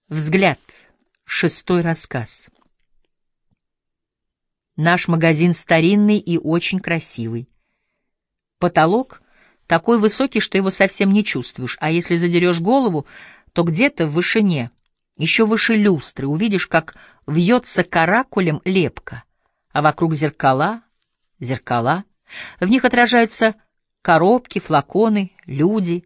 Взгляд. Шестой рассказ. Наш магазин старинный и очень красивый. Потолок такой высокий, что его совсем не чувствуешь, а если задерешь голову, то где-то в вышине, еще выше люстры, увидишь, как вьется каракулем лепка, а вокруг зеркала. В них отражаются коробки, флаконы, люди,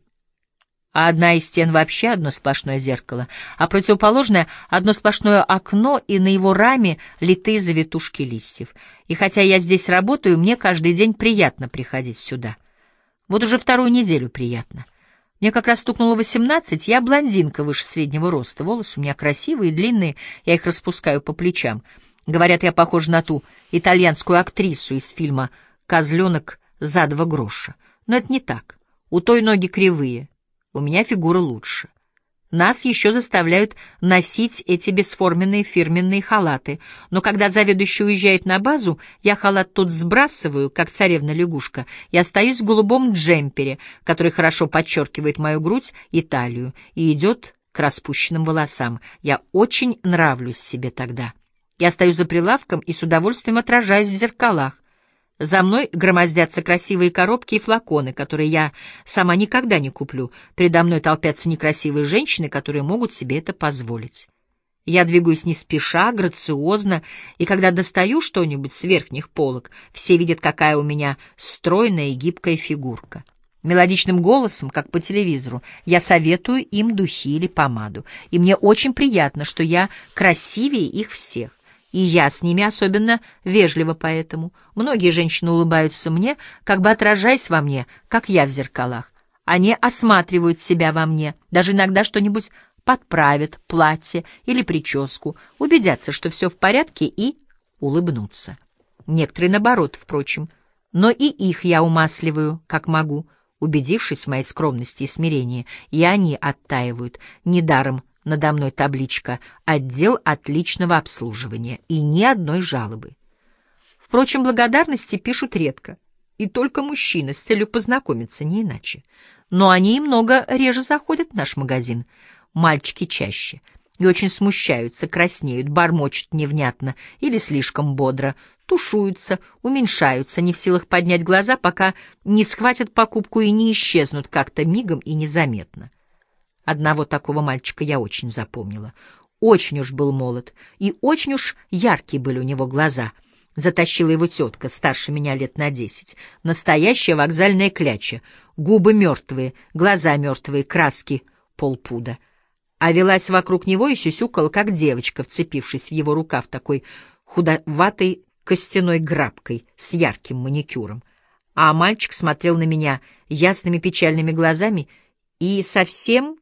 а одна из стен вообще одно сплошное зеркало, а противоположное — одно сплошное окно, и на его раме литые завитушки листьев. И хотя я здесь работаю, мне каждый день приятно приходить сюда. Вот уже вторую неделю приятно. Мне как раз стукнуло 18, я блондинка выше среднего роста, волосы у меня красивые и длинные, я их распускаю по плечам. Говорят, я похожа на ту итальянскую актрису из фильма «Козленок за 2 гроша». Но это не так. У той ноги кривые. У меня фигура лучше. Нас еще заставляют носить эти бесформенные фирменные халаты, но когда заведующий уезжает на базу, я халат тут сбрасываю, как царевна-лягушка, и остаюсь в голубом джемпере, который хорошо подчеркивает мою грудь и талию, и идет к распущенным волосам. Я очень нравлюсь себе тогда. Я стою за прилавком и с удовольствием отражаюсь в зеркалах. За мной громоздятся красивые коробки и флаконы, которые я сама никогда не куплю. Передо мной толпятся некрасивые женщины, которые могут себе это позволить. Я двигаюсь не спеша, грациозно, и когда достаю что-нибудь с верхних полок, все видят, какая у меня стройная и гибкая фигурка. Мелодичным голосом, как по телевизору, я советую им духи или помаду, и мне очень приятно, что я красивее их всех. И я с ними особенно вежлива поэтому. Многие женщины улыбаются мне, как бы отражаясь во мне, как я в зеркалах. Они осматривают себя во мне, даже иногда что-нибудь подправят, платье или прическу, убедятся, что все в порядке, и улыбнутся. Некоторые наоборот, впрочем, но и их я умасливаю, как могу. Убедившись в моей скромности и смирении, и они оттаивают. Недаром надо мной табличка «Отдел отличного обслуживания» и ни одной жалобы. Впрочем, благодарности пишут редко, и только мужчины с целью познакомиться, не иначе. Но они и много реже заходят в наш магазин, мальчики чаще, и очень смущаются, краснеют, бормочут невнятно или слишком бодро, тушуются, уменьшаются, не в силах поднять глаза, пока не схватят покупку и не исчезнут как-то мигом и незаметно. Одного такого мальчика я очень запомнила. Очень уж был молод, и очень уж яркие были у него глаза. Затащила его тетка, старше меня лет на 10. Настоящая вокзальная кляча. Губы мертвые, глаза мертвые, краски полпуда. А велась вокруг него и сюсюкала, как девочка, вцепившись в его рукав такой худоватой костяной грабкой с ярким маникюром. А мальчик смотрел на меня ясными печальными глазами и совсем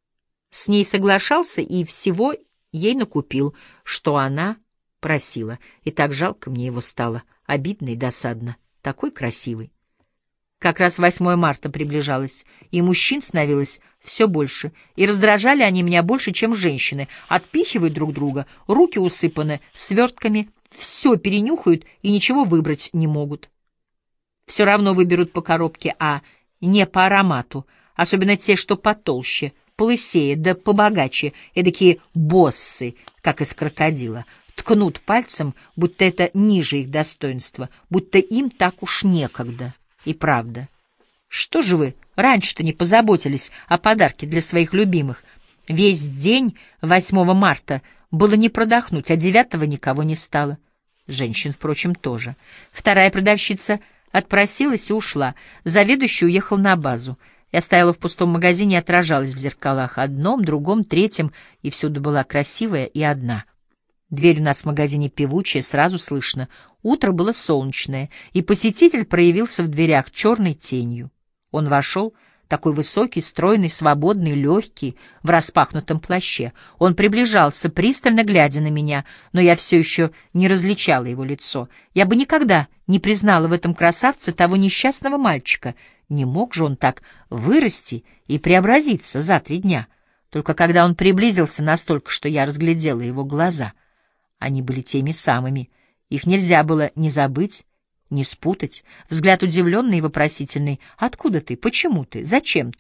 с ней соглашался и всего ей накупил, что она просила. И так жалко мне его стало, обидно и досадно. Такой красивый. Как раз 8 марта приближалось, и мужчин становилось все больше, и раздражали они меня больше, чем женщины. Отпихивают друг друга, руки усыпаны свертками, все перенюхают и ничего выбрать не могут. Все равно выберут по коробке, а не по аромату, особенно те, что потолще, полысее, да побогаче, эдакие боссы, как из крокодила, ткнут пальцем, будто это ниже их достоинства, будто им так уж некогда. И правда. Что же вы раньше-то не позаботились о подарке для своих любимых? Весь день 8 марта было не продохнуть, а 9-го никого не стало. Женщин, впрочем, тоже. Вторая продавщица отпросилась и ушла. Заведующий уехал на базу. Я стояла в пустом магазине и отражалась в зеркалах, одном, другом, третьем, и всюду была красивая и одна. Дверь у нас в магазине певучая, сразу слышно. Утро было солнечное, и посетитель проявился в дверях черной тенью. Он вошел, такой высокий, стройный, свободный, легкий, в распахнутом плаще. Он приближался, пристально глядя на меня, но я все еще не различала его лицо. Я бы никогда не признала в этом красавце того несчастного мальчика. Не мог же он так вырасти и преобразиться за 3 дня. Только когда он приблизился настолько, что я разглядела его глаза. Они были теми самыми. Их нельзя было ни забыть, ни спутать. Взгляд удивленный и вопросительный. «Откуда ты? Почему ты? Зачем ты?»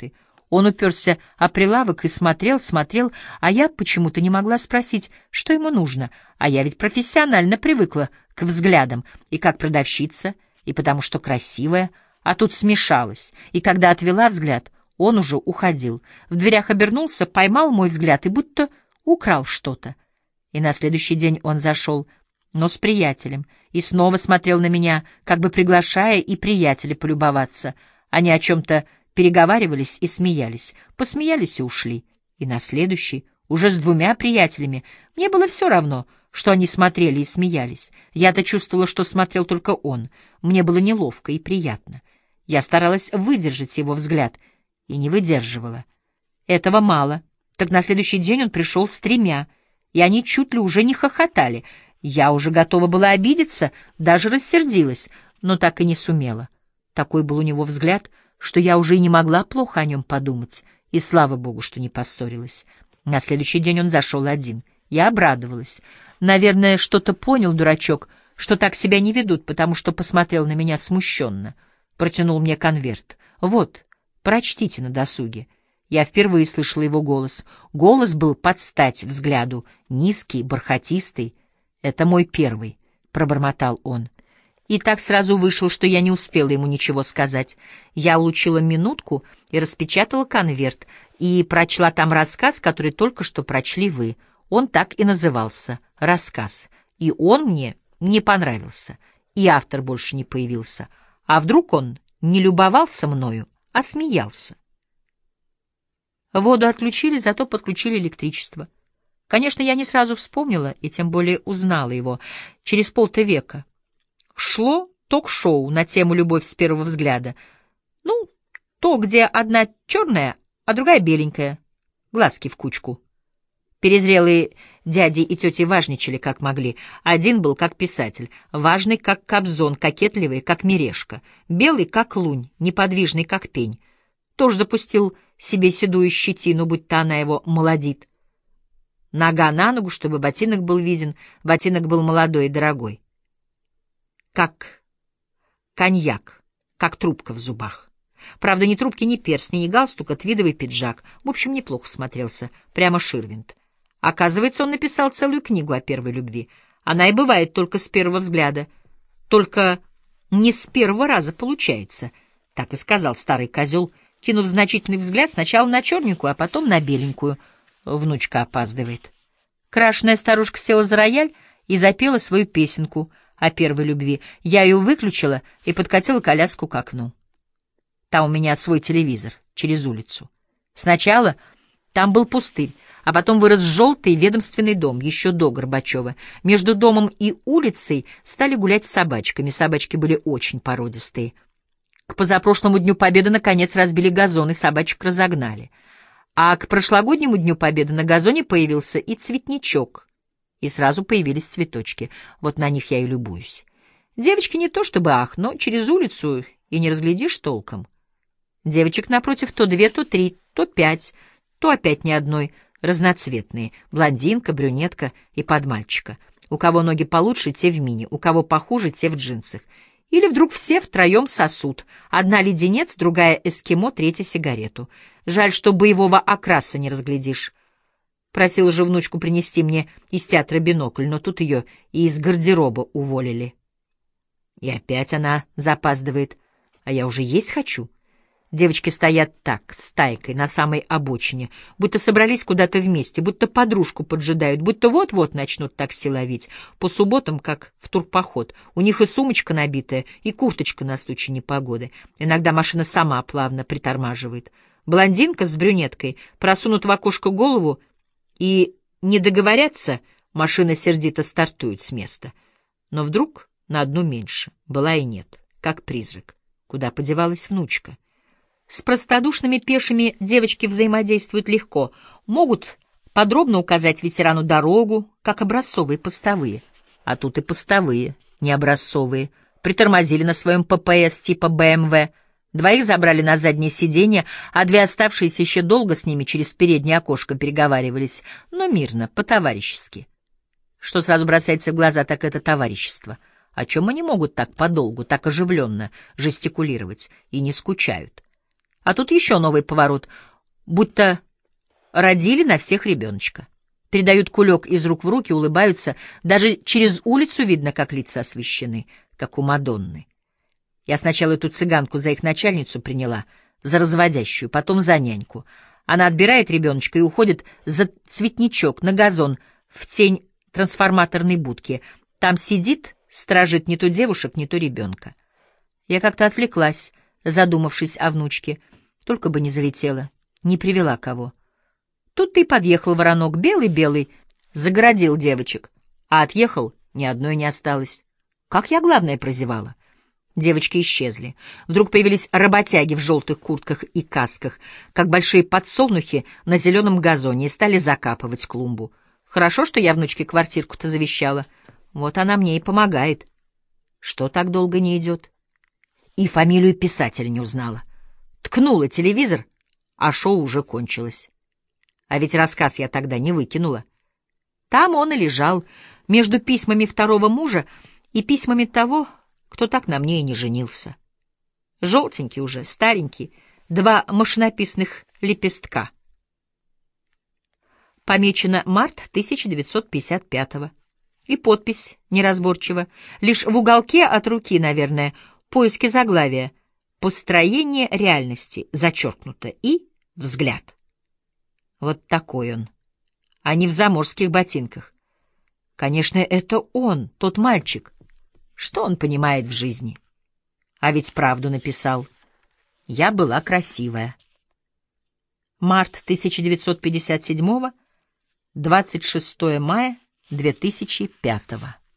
Он уперся о прилавок и смотрел, а я почему-то не могла спросить, что ему нужно, а я ведь профессионально привыкла к взглядам, и как продавщица, и потому что красивая, а тут смешалась, и когда отвела взгляд, он уже уходил. В дверях обернулся, поймал мой взгляд и будто украл что-то. И на следующий день он зашел, но с приятелем, и снова смотрел на меня, как бы приглашая и приятеля полюбоваться. Они о чем-то переговаривались и смеялись, посмеялись и ушли. И на следующий, уже с 2 приятелями, мне было все равно, что они смотрели и смеялись. Я-то чувствовала, что смотрел только он. Мне было неловко и приятно. Я старалась выдержать его взгляд и не выдерживала. Этого мало. Так на следующий день он пришел с 3, и они чуть ли уже не хохотали. Я уже готова была обидеться, даже рассердилась, но так и не сумела. Такой был у него взгляд, что я уже и не могла плохо о нем подумать, и слава богу, что не поссорилась. На следующий день он зашел один. Я обрадовалась. Наверное, что-то понял, дурачок, что так себя не ведут, потому что посмотрел на меня смущенно. Протянул мне конверт. «Вот, прочтите на досуге». Я впервые слышала его голос. Голос был под стать взгляду, низкий, бархатистый. «Это мой первый», — пробормотал он. И так сразу вышел, что я не успела ему ничего сказать. Я улучила минутку и распечатала конверт, и прочла там рассказ, который только что прочли вы. Он так и назывался — «Рассказ». И он мне не понравился, и автор больше не появился. А вдруг он не любовался мною, а смеялся? Воду отключили, зато подключили электричество. Конечно, я не сразу вспомнила и тем более узнала его. Через полвека шло ток-шоу на тему «Любовь с первого взгляда». Ну, то, где одна черная, а другая беленькая, глазки в кучку. Перезрелые дяди и тети важничали, как могли. Один был как писатель, важный, как Кобзон, кокетливый, как Мережка, белый, как лунь, неподвижный, как пень. Тоже запустил себе седую щетину, будто она его молодит. Нога на ногу, чтобы ботинок был виден, ботинок был молодой и дорогой. Как коньяк, как трубка в зубах. Правда, ни трубки, ни перстни, ни галстука, твидовый пиджак. В общем, неплохо смотрелся, прямо Ширвинд. Оказывается, он написал целую книгу о первой любви. Она и бывает только с первого взгляда. Только не с первого раза получается, так и сказал старый козел, кинув значительный взгляд сначала на черненькую, а потом на беленькую. Внучка опаздывает. Крашеная старушка села за рояль и запела свою песенку о первой любви. Я ее выключила и подкатила коляску к окну. Там у меня свой телевизор, через улицу. Сначала там был пустырь, а потом вырос желтый ведомственный дом, еще до Горбачева. Между домом и улицей стали гулять с собачками. Собачки были очень породистые. К позапрошлому Дню Победы наконец разбили газон, и собачек разогнали. А к прошлогоднему Дню Победы на газоне появился и цветничок, и сразу появились цветочки. Вот на них я и любуюсь. Девочки не то чтобы ах, но через улицу и не разглядишь толком. Девочек напротив то 2, то 3, то 5, то опять ни одной, разноцветные, блондинка, брюнетка и подмальчика. У кого ноги получше, те в мини, у кого похуже, те в джинсах. Или вдруг все втроем сосут. Одна леденец, другая эскимо, третья сигарету. Жаль, что боевого окраса не разглядишь. Просила же внучку принести мне из театра бинокль, но тут ее и из гардероба уволили. И опять она запаздывает, а я уже есть хочу. Девочки стоят так, стайкой, на самой обочине, будто собрались куда-то вместе, будто подружку поджидают, будто вот-вот начнут такси ловить. По субботам, как в турпоход. У них и сумочка набитая, и курточка на случай непогоды. Иногда машина сама плавно притормаживает. Блондинка с брюнеткой просунут в окошко голову, и, не договорятся, машина сердито стартует с места. Но вдруг на одну меньше. Была и нет, как призрак. Куда подевалась внучка? С простодушными пешими девочки взаимодействуют легко, могут подробно указать ветерану дорогу, как образцовые постовые. А тут и постовые, не образцовые, притормозили на своем ППС типа БМВ, двоих забрали на заднее сиденье, а 2 оставшиеся еще долго с ними через переднее окошко переговаривались, но мирно, по-товарищески. Что сразу бросается в глаза, так это товарищество. О чем они могут так подолгу, так оживленно жестикулировать и не скучают? А тут еще новый поворот. будто родили на всех ребеночка. Передают кулек из рук в руки, улыбаются. Даже через улицу видно, как лица освещены, как у Мадонны. Я сначала эту цыганку за их начальницу приняла, за разводящую, потом за няньку. Она отбирает ребеночка и уходит за цветничок на газон в тень трансформаторной будки. Там сидит, сторожит не то девушек, не то ребенка. Я как-то отвлеклась, задумавшись о внучке. Только бы не залетела, не привела кого. Тут-то и подъехал воронок, белый-белый, загородил девочек, а отъехал, ни одной не осталось. Как я, главное, прозевала. Девочки исчезли. Вдруг появились работяги в желтых куртках и касках, как большие подсолнухи на зеленом газоне, и стали закапывать клумбу. Хорошо, что я внучке квартирку-то завещала. Вот она мне и помогает. Что так долго не идет? И фамилию писателя не узнала. Ткнула телевизор, а шоу уже кончилось. А ведь рассказ я тогда не выкинула. Там он и лежал, между письмами второго мужа и письмами того, кто так на мне и не женился. Желтенький уже, старенький, 2 машинописных лепестка. Помечено март 1955-го. И подпись неразборчива. Лишь в уголке от руки, наверное, поиски заглавия. Построение реальности, зачеркнуто, и взгляд. Вот такой он, а не в заморских ботинках. Конечно, это он, тот мальчик. Что он понимает в жизни? А ведь правду написал. Я была красивая. Март 1957-го, 26 мая 2005-го.